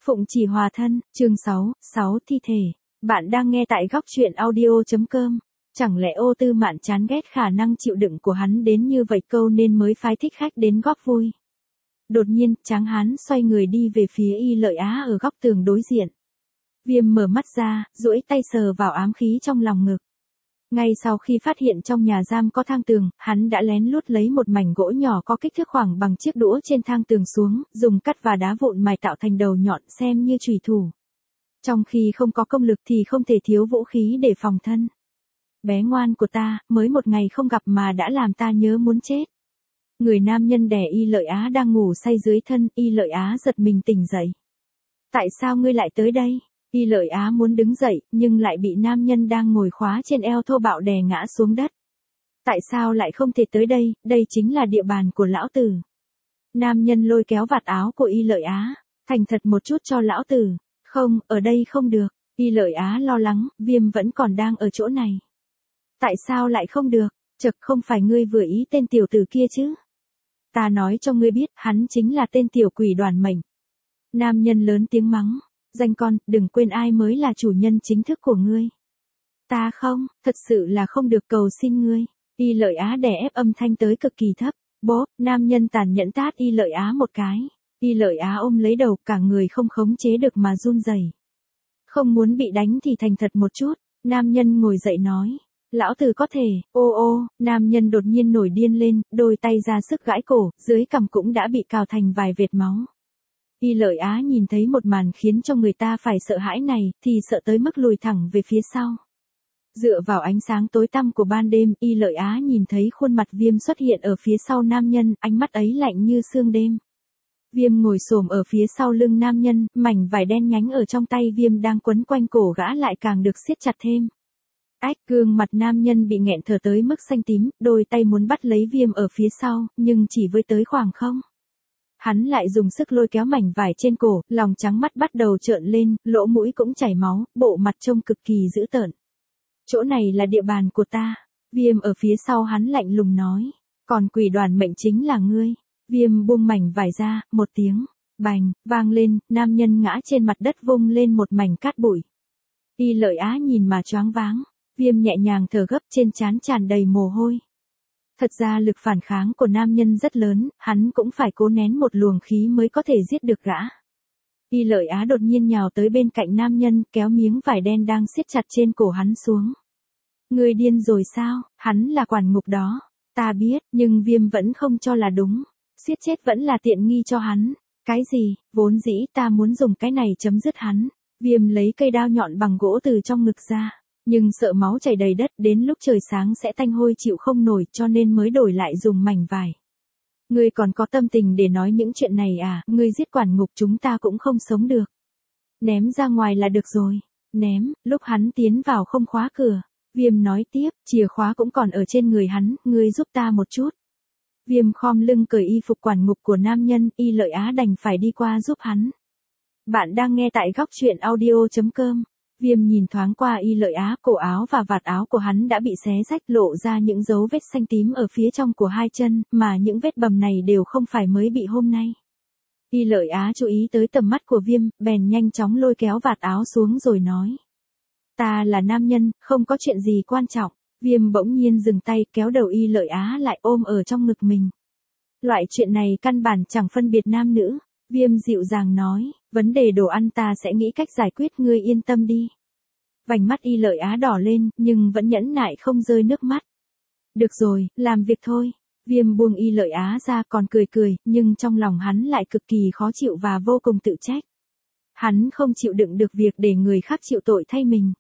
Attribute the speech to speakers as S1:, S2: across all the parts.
S1: Phụng Chỉ Hòa Thân, chương 6 thi thể. Bạn đang nghe tại góc truyện audio.com. Chẳng lẽ Ô Tư Mạn chán ghét khả năng chịu đựng của hắn đến như vậy câu nên mới phái thích khách đến góp vui. Đột nhiên, Tráng Hán xoay người đi về phía Y Lợi Á ở góc tường đối diện. Viêm mở mắt ra, duỗi tay sờ vào ám khí trong lòng ngực. Ngay sau khi phát hiện trong nhà giam có thang tường, hắn đã lén lút lấy một mảnh gỗ nhỏ có kích thước khoảng bằng chiếc đũa trên thang tường xuống, dùng cắt và đá vụn mài tạo thành đầu nhọn xem như chùy thủ. Trong khi không có công lực thì không thể thiếu vũ khí để phòng thân. Bé ngoan của ta, mới một ngày không gặp mà đã làm ta nhớ muốn chết. Người nam nhân đè Y Lợi Á đang ngủ say dưới thân, Y Lợi Á giật mình tỉnh dậy. Tại sao ngươi lại tới đây? Y Lợi Á muốn đứng dậy, nhưng lại bị nam nhân đang ngồi khóa trên eo thô bạo đè ngã xuống đất. Tại sao lại không thể tới đây, đây chính là địa bàn của lão tử. Nam nhân lôi kéo vạt áo của Y Lợi Á, thành thật một chút cho lão tử. Không, ở đây không được. Y Lợi Á lo lắng, Viêm vẫn còn đang ở chỗ này. Tại sao lại không được? Chậc, không phải ngươi vừa ý tên tiểu tử kia chứ? Ta nói cho ngươi biết, hắn chính là tên tiểu quỷ Đoàn Mệnh. Nam nhân lớn tiếng mắng. Danh con, đừng quên ai mới là chủ nhân chính thức của ngươi. Ta không, thật sự là không được, cầu xin ngươi. Y Lợi Á đè ép âm thanh tới cực kỳ thấp. Bốp, nam nhân tàn nhẫn tát Y Lợi Á một cái. Y Lợi Á ôm lấy đầu, cả người không khống chế được mà run rẩy. Không muốn bị đánh thì thành thật một chút. Nam nhân ngồi dậy nói. Lão tử có thể, ô, nam nhân đột nhiên nổi điên lên, đôi tay ra sức gãi cổ, dưới cằm cũng đã bị cào thành vài vệt máu. Y Lợi Á nhìn thấy một màn khiến cho người ta phải sợ hãi này, thì sợ tới mức lùi thẳng về phía sau. Dựa vào ánh sáng tối tăm của ban đêm, Y Lợi Á nhìn thấy khuôn mặt Viêm xuất hiện ở phía sau nam nhân, ánh mắt ấy lạnh như sương đêm. Viêm ngồi xổm ở phía sau lưng nam nhân, mảnh vải đen nhánh ở trong tay Viêm đang quấn quanh cổ gã lại càng được siết chặt thêm. Ách, gương mặt nam nhân bị nghẹn thở tới mức xanh tím, đôi tay muốn bắt lấy Viêm ở phía sau, nhưng chỉ với tới khoảng không. Hắn lại dùng sức lôi kéo mảnh vải trên cổ, lòng trắng mắt bắt đầu trợn lên, lỗ mũi cũng chảy máu, bộ mặt trông cực kỳ dữ tợn. Chỗ này là địa bàn của ta. Viêm ở phía sau hắn lạnh lùng nói. Còn quỷ Đoàn Mệnh chính là ngươi. Viêm buông mảnh vải ra, một tiếng, bành, vang lên, nam nhân ngã trên mặt đất vung lên một mảnh cát bụi. Y Lợi Á nhìn mà choáng váng. Viêm nhẹ nhàng thở gấp, trên trán tràn đầy mồ hôi. Thật ra lực phản kháng của nam nhân rất lớn, hắn cũng phải cố nén một luồng khí mới có thể giết được gã. Y Lợi Á đột nhiên nhào tới bên cạnh nam nhân, kéo miếng vải đen đang siết chặt trên cổ hắn xuống. Ngươi điên rồi sao, hắn là quản ngục đó. Ta biết, nhưng Viêm vẫn không cho là đúng. Siết chết vẫn là tiện nghi cho hắn. Cái gì, vốn dĩ ta muốn dùng cái này chấm dứt hắn. Viêm lấy cây đao nhọn bằng gỗ từ trong ngực ra. Nhưng sợ máu chảy đầy đất, đến lúc trời sáng sẽ tanh hôi chịu không nổi, cho nên mới đổi lại dùng mảnh vải. Ngươi còn có tâm tình để nói những chuyện này à? Ngươi giết quản ngục chúng ta cũng không sống được. Ném ra ngoài là được rồi. Ném, lúc hắn tiến vào không khóa cửa. Viêm nói tiếp, chìa khóa cũng còn ở trên người hắn, ngươi giúp ta một chút. Viêm khom lưng cởi y phục quản ngục của nam nhân, Y Lợi Á đành phải đi qua giúp hắn. Bạn đang nghe tại góc truyện audio.com. Viêm nhìn thoáng qua Y Lợi Á, cổ áo và vạt áo của hắn đã bị xé rách, lộ ra những dấu vết xanh tím ở phía trong của hai chân, mà những vết bầm này đều không phải mới bị hôm nay. Y Lợi Á chú ý tới tầm mắt của Viêm, bèn nhanh chóng lôi kéo vạt áo xuống rồi nói. Ta là nam nhân, không có chuyện gì quan trọng. Viêm bỗng nhiên dừng tay, kéo đầu Y Lợi Á lại ôm ở trong ngực mình. Loại chuyện này căn bản chẳng phân biệt nam nữ. Viêm dịu dàng nói, vấn đề đồ ăn ta sẽ nghĩ cách giải quyết, ngươi yên tâm đi. Vành mắt Y Lợi Á đỏ lên, nhưng vẫn nhẫn nại không rơi nước mắt. Được rồi, làm việc thôi. Viêm buông Y Lợi Á ra, còn cười, nhưng trong lòng hắn lại cực kỳ khó chịu và vô cùng tự trách. Hắn không chịu đựng được việc để người khác chịu tội thay mình.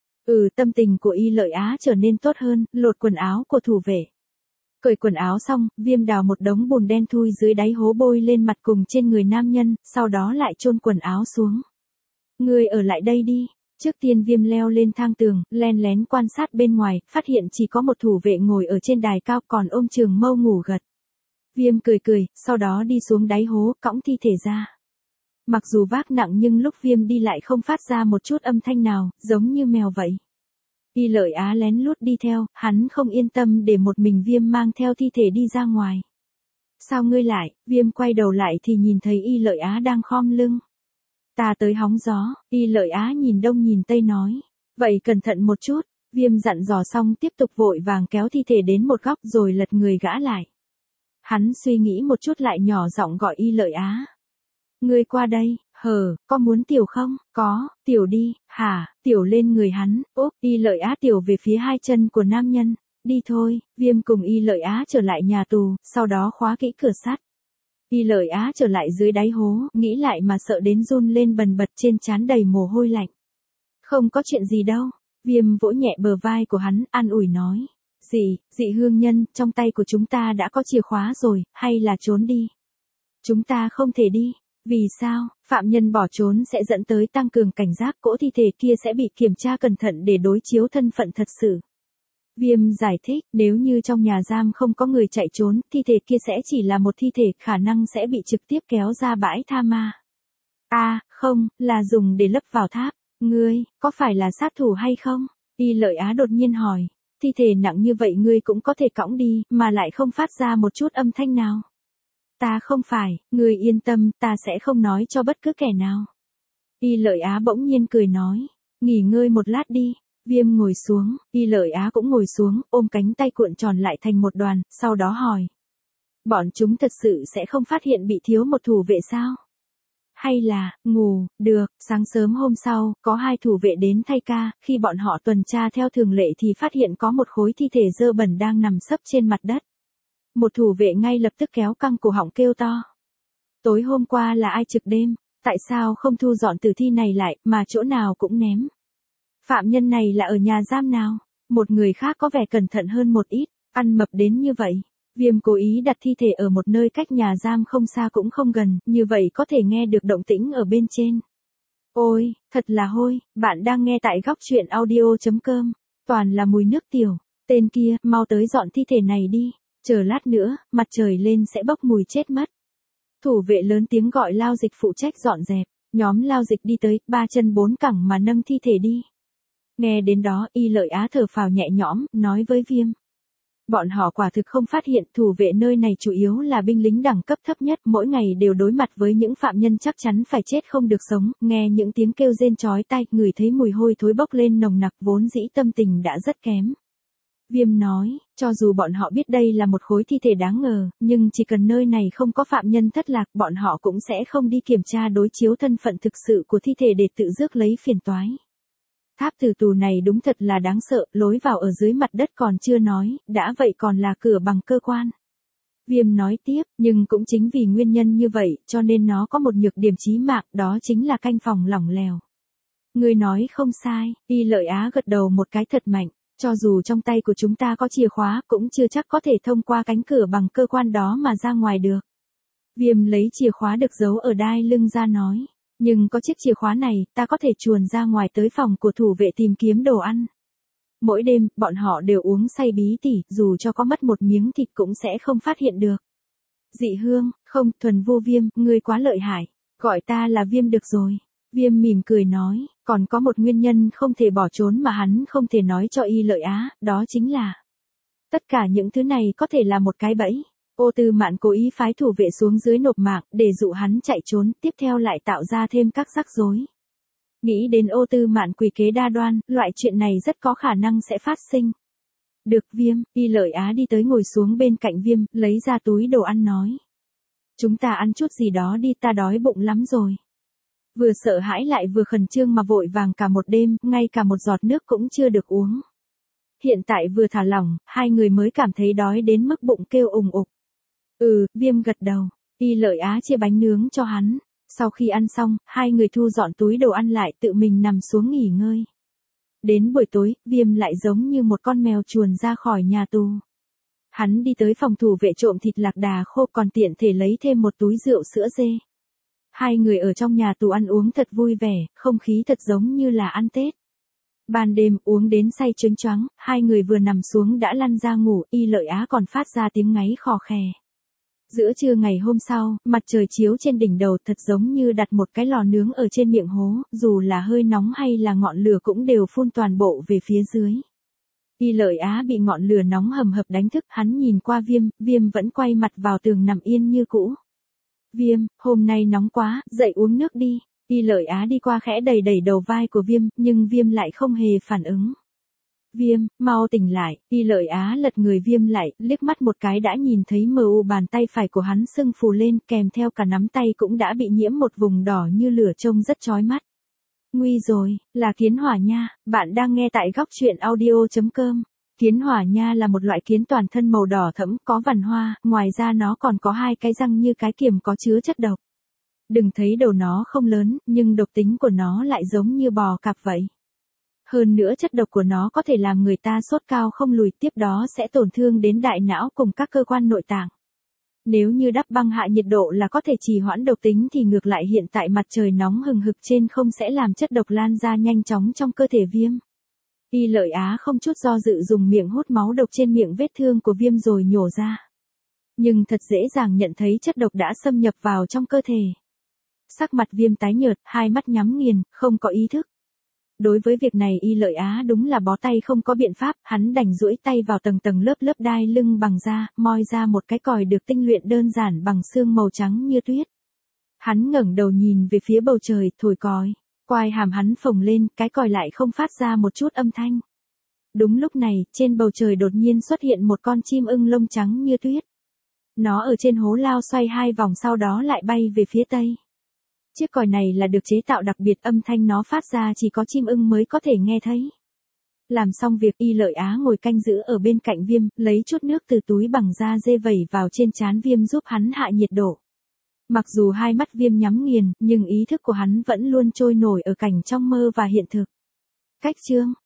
S1: Tâm tình của Y Lợi Á trở nên tốt hơn, lột quần áo của thủ vệ. Cởi quần áo xong, Viêm đào một đống bùn đen thui dưới đáy hố bôi lên mặt cùng trên người nam nhân, sau đó lại chôn quần áo xuống. Ngươi ở lại đây đi. Trước tiên Viêm leo lên thang tường, len lén quan sát bên ngoài, phát hiện chỉ có một thủ vệ ngồi ở trên đài cao, còn ôm Trường Mâu ngủ gật. Viêm cười, sau đó đi xuống đáy hố, cõng thi thể ra. Mặc dù vác nặng nhưng lúc Viêm đi lại không phát ra một chút âm thanh nào, giống như mèo vậy. Y Lợi Á lén lút đi theo, hắn không yên tâm để một mình Viêm mang theo thi thể đi ra ngoài. Sao ngươi lại? Viêm quay đầu lại thì nhìn thấy Y Lợi Á đang khom lưng. Ta tới hóng gió, Y Lợi Á nhìn đông nhìn tây nói. Vậy cẩn thận một chút, Viêm dặn dò xong tiếp tục vội vàng kéo thi thể đến một góc rồi lật người gã lại. Hắn suy nghĩ một chút lại nhỏ giọng gọi Y Lợi Á. Ngươi qua đây, có muốn tiểu không? Có, tiểu đi, hả, tiểu lên người hắn, úp, Y Lợi Á tiểu về phía hai chân của nam nhân. Đi thôi, Viêm cùng Y Lợi Á trở lại nhà tù, sau đó khóa kỹ cửa sắt. Y Lợi Á trở lại dưới đáy hố, nghĩ lại mà sợ đến run lên bần bật, trên trán đầy mồ hôi lạnh. Không có chuyện gì đâu, Viêm vỗ nhẹ bờ vai của hắn, an ủi nói. Dị hương nhân, trong tay của chúng ta đã có chìa khóa rồi, hay là trốn đi? Chúng ta không thể đi. Vì sao? Phạm nhân bỏ trốn sẽ dẫn tới tăng cường cảnh giác, cỗ thi thể kia sẽ bị kiểm tra cẩn thận để đối chiếu thân phận thật sự. Viêm giải thích, nếu như trong nhà giam không có người chạy trốn, thi thể kia sẽ chỉ là một thi thể, khả năng sẽ bị trực tiếp kéo ra bãi tha ma. Không, là dùng để lấp vào tháp. Ngươi, có phải là sát thủ hay không? Y Lợi Á đột nhiên hỏi. Thi thể nặng như vậy ngươi cũng có thể cõng đi, mà lại không phát ra một chút âm thanh nào. Ta không phải, ngươi yên tâm, ta sẽ không nói cho bất cứ kẻ nào. Y Lợi Á bỗng nhiên cười nói. Nghỉ ngơi một lát đi. Viêm ngồi xuống, Y Lợi Á cũng ngồi xuống, ôm cánh tay cuộn tròn lại thành một đoàn, sau đó hỏi. Bọn chúng thật sự sẽ không phát hiện bị thiếu một thủ vệ sao? Hay là, ngủ, được, sáng sớm hôm sau, có 2 thủ vệ đến thay ca, khi bọn họ tuần tra theo thường lệ thì phát hiện có một khối thi thể dơ bẩn đang nằm sấp trên mặt đất. Một thủ vệ ngay lập tức kéo căng cổ họng kêu to. Tối hôm qua là ai trực đêm, tại sao không thu dọn tử thi này lại, mà chỗ nào cũng ném? Phạm nhân này là ở nhà giam nào? Một người khác có vẻ cẩn thận hơn một ít, ăn mập đến như vậy. Viêm cố ý đặt thi thể ở một nơi cách nhà giam không xa cũng không gần, như vậy có thể nghe được động tĩnh ở bên trên. Ôi, thật là hôi, bạn đang nghe tại góc truyện audio.com, toàn là mùi nước tiểu. Tên kia, mau tới dọn thi thể này đi, chờ lát nữa, mặt trời lên sẽ bốc mùi chết mất. Thủ vệ lớn tiếng gọi Lao Dịch phụ trách dọn dẹp, nhóm Lao Dịch đi tới, 3 chân 4 cẳng mà nâng thi thể đi. Nghe đến đó, Y Lợi Á thở phào nhẹ nhõm, nói với Viêm. Bọn họ quả thực không phát hiện, thủ vệ nơi này chủ yếu là binh lính đẳng cấp thấp nhất, mỗi ngày đều đối mặt với những phạm nhân chắc chắn phải chết không được sống, nghe những tiếng kêu rên chói tai, ngửi thấy mùi hôi thối bốc lên nồng nặc, vốn dĩ tâm tình đã rất kém. Viêm nói, cho dù bọn họ biết đây là một khối thi thể đáng ngờ, nhưng chỉ cần nơi này không có phạm nhân thất lạc, bọn họ cũng sẽ không đi kiểm tra đối chiếu thân phận thực sự của thi thể để tự rước lấy phiền toái. Tháp tử tù này đúng thật là đáng sợ, lối vào ở dưới mặt đất còn chưa nói, đã vậy còn là cửa bằng cơ quan. Viêm nói tiếp, nhưng cũng chính vì nguyên nhân như vậy, cho nên nó có một nhược điểm chí mạng, đó chính là canh phòng lỏng lẻo. Ngươi nói không sai, Y Lợi Á gật đầu một cái thật mạnh, cho dù trong tay của chúng ta có chìa khóa, cũng chưa chắc có thể thông qua cánh cửa bằng cơ quan đó mà ra ngoài được. Viêm lấy chìa khóa được giấu ở đai lưng ra nói. Nhưng có chiếc chìa khóa này, ta có thể chuồn ra ngoài tới phòng của thủ vệ tìm kiếm đồ ăn. Mỗi đêm, bọn họ đều uống say bí tỉ, dù cho có mất một miếng thịt cũng sẽ không phát hiện được. Dị hương, không, thuần vô Viêm, ngươi quá lợi hại. Gọi ta là Viêm được rồi. Viêm mỉm cười nói, còn có một nguyên nhân không thể bỏ trốn mà hắn không thể nói cho Y Lợi Á, đó chính là. Tất cả những thứ này có thể là một cái bẫy. Ô Tư Mạn cố ý phái thủ vệ xuống dưới nộp mạng, để dụ hắn chạy trốn, tiếp theo lại tạo ra thêm các rắc rối. Nghĩ đến Ô Tư Mạn quỷ kế đa đoan, loại chuyện này rất có khả năng sẽ phát sinh. Được Viêm, Y Lợi Á đi tới ngồi xuống bên cạnh Viêm, lấy ra túi đồ ăn nói. Chúng ta ăn chút gì đó đi, ta đói bụng lắm rồi. Vừa sợ hãi lại vừa khẩn trương mà vội vàng cả một đêm, ngay cả một giọt nước cũng chưa được uống. Hiện tại vừa thả lỏng, hai người mới cảm thấy đói đến mức bụng kêu ùng ục. Viêm gật đầu. Y Lợi Á chia bánh nướng cho hắn. Sau khi ăn xong, hai người thu dọn túi đồ ăn lại, tự mình nằm xuống nghỉ ngơi. Đến buổi tối, Viêm lại giống như một con mèo chuồn ra khỏi nhà tù. Hắn đi tới phòng thủ vệ trộm thịt lạc đà khô, còn tiện thể lấy thêm một túi rượu sữa dê. Hai người ở trong nhà tù ăn uống thật vui vẻ, không khí thật giống như là ăn Tết. Ban đêm uống đến say choáng choáng, hai người vừa nằm xuống đã lăn ra ngủ, Y Lợi Á còn phát ra tiếng ngáy khò khè. Giữa trưa ngày hôm sau, mặt trời chiếu trên đỉnh đầu thật giống như đặt một cái lò nướng ở trên miệng hố, dù là hơi nóng hay là ngọn lửa cũng đều phun toàn bộ về phía dưới. Y Lợi Á bị ngọn lửa nóng hầm hập đánh thức, hắn nhìn qua Viêm vẫn quay mặt vào tường nằm yên như cũ. Viêm, hôm nay nóng quá, dậy uống nước đi. Y Lợi Á đi qua khẽ đẩy đẩy đầu vai của Viêm, nhưng Viêm lại không hề phản ứng. Viêm, mau tỉnh lại, Y Lợi Á lật người Viêm lại, liếc mắt một cái đã nhìn thấy mờ u bàn tay phải của hắn sưng phù lên, kèm theo cả nắm tay cũng đã bị nhiễm một vùng đỏ như lửa trông rất chói mắt. Nguy rồi, là kiến hỏa nha, bạn đang nghe tại góc truyện audio.com. Kiến hỏa nha là một loại kiến toàn thân màu đỏ thẫm, có vằn hoa, ngoài ra nó còn có hai cái răng như cái kiềm có chứa chất độc. Đừng thấy đầu nó không lớn, nhưng độc tính của nó lại giống như bò cạp vậy. Hơn nữa chất độc của nó có thể làm người ta sốt cao không lùi, tiếp đó sẽ tổn thương đến đại não cùng các cơ quan nội tạng. Nếu như đắp băng hạ nhiệt độ là có thể trì hoãn độc tính thì ngược lại hiện tại mặt trời nóng hừng hực trên không sẽ làm chất độc lan ra nhanh chóng trong cơ thể Viêm. Y Lợi Á không chút do dự dùng miệng hút máu độc trên miệng vết thương của Viêm rồi nhổ ra. Nhưng thật dễ dàng nhận thấy chất độc đã xâm nhập vào trong cơ thể. Sắc mặt Viêm tái nhợt, hai mắt nhắm nghiền, không có ý thức. Đối với việc này Y Lợi Á đúng là bó tay không có biện pháp, hắn đành duỗi tay vào tầng tầng lớp lớp đai lưng bằng da, moi ra một cái còi được tinh luyện đơn giản bằng xương màu trắng như tuyết. Hắn ngẩng đầu nhìn về phía bầu trời, thổi còi. Quai hàm hắn phồng lên, cái còi lại không phát ra một chút âm thanh. Đúng lúc này, trên bầu trời đột nhiên xuất hiện một con chim ưng lông trắng như tuyết. Nó ở trên hố lao xoay hai vòng sau đó lại bay về phía tây. Chiếc còi này là được chế tạo đặc biệt, âm thanh nó phát ra chỉ có chim ưng mới có thể nghe thấy. Làm xong việc Y Lợi Á ngồi canh giữ ở bên cạnh Viêm, lấy chút nước từ túi bằng da dê vẩy vào trên trán Viêm giúp hắn hạ nhiệt độ. Mặc dù hai mắt Viêm nhắm nghiền, nhưng ý thức của hắn vẫn luôn trôi nổi ở cảnh trong mơ và hiện thực. Cách chương